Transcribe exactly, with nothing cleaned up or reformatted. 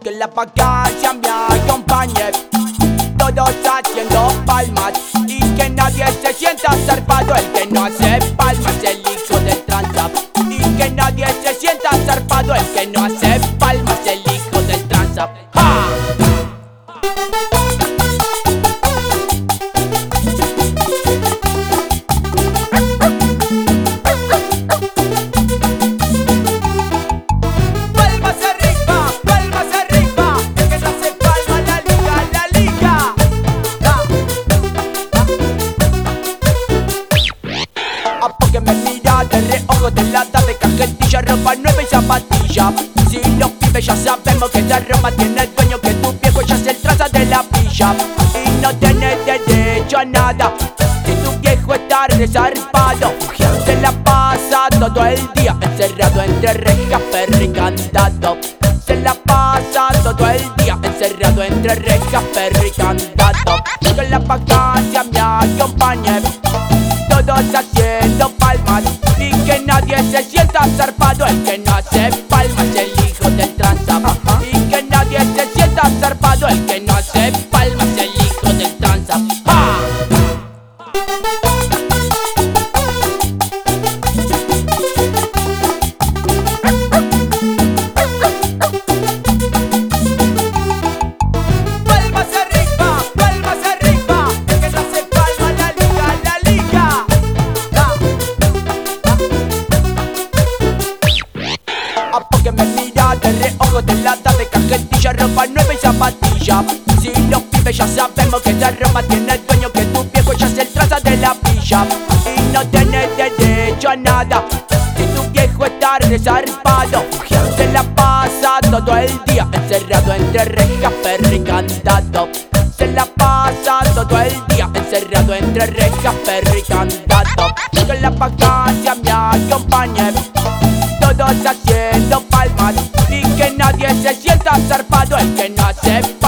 que la vacancia me acompañe, todos haciendo palmas y que nadie se sienta zarpado. El que no hace palmas es el hijo del tranza. Y que nadie se sienta zarpado. El que no hace palmas es el hijo del tranza. ¡Ja! Que me mira de reojo, de lata, de cajetilla, ropa nueva y zapatilla. Si los pibes ya sabemos que esa ropa tiene el dueño, que tu viejo ya es el traza de la villa. Y no tenés derecho a nada si tu viejo está resarpado. Se la pasa todo el día encerrado entre rejas, perro y candado. Se la pasa todo el día encerrado entre rejas, perro y candado. Que la vacancia me acompañe, todos haciendo palmas y que nadie se sienta zarpado. El que no hace palmas es el hijo del tranza. Y que nadie se sienta zarpado. El que no hace palmas es el hijo del tranza. ¡Ja! Que me mira de reojo, de lata, de cajetilla, ropa nueva y zapatilla. Si los pibes ya sabemos que esa ropa tiene el dueño, que tu viejo ya es el traza de la villa. Y no tenés derecho a nada si tu viejo está resarpado. Se la pasa todo el día encerrado entre rejas, perro y candado. Se la pasa todo el día encerrado entre rejas, perro y candado. Que la vacancia me acompañe, todos haciendo palmas y que nadie se sienta zarpado. El que no hace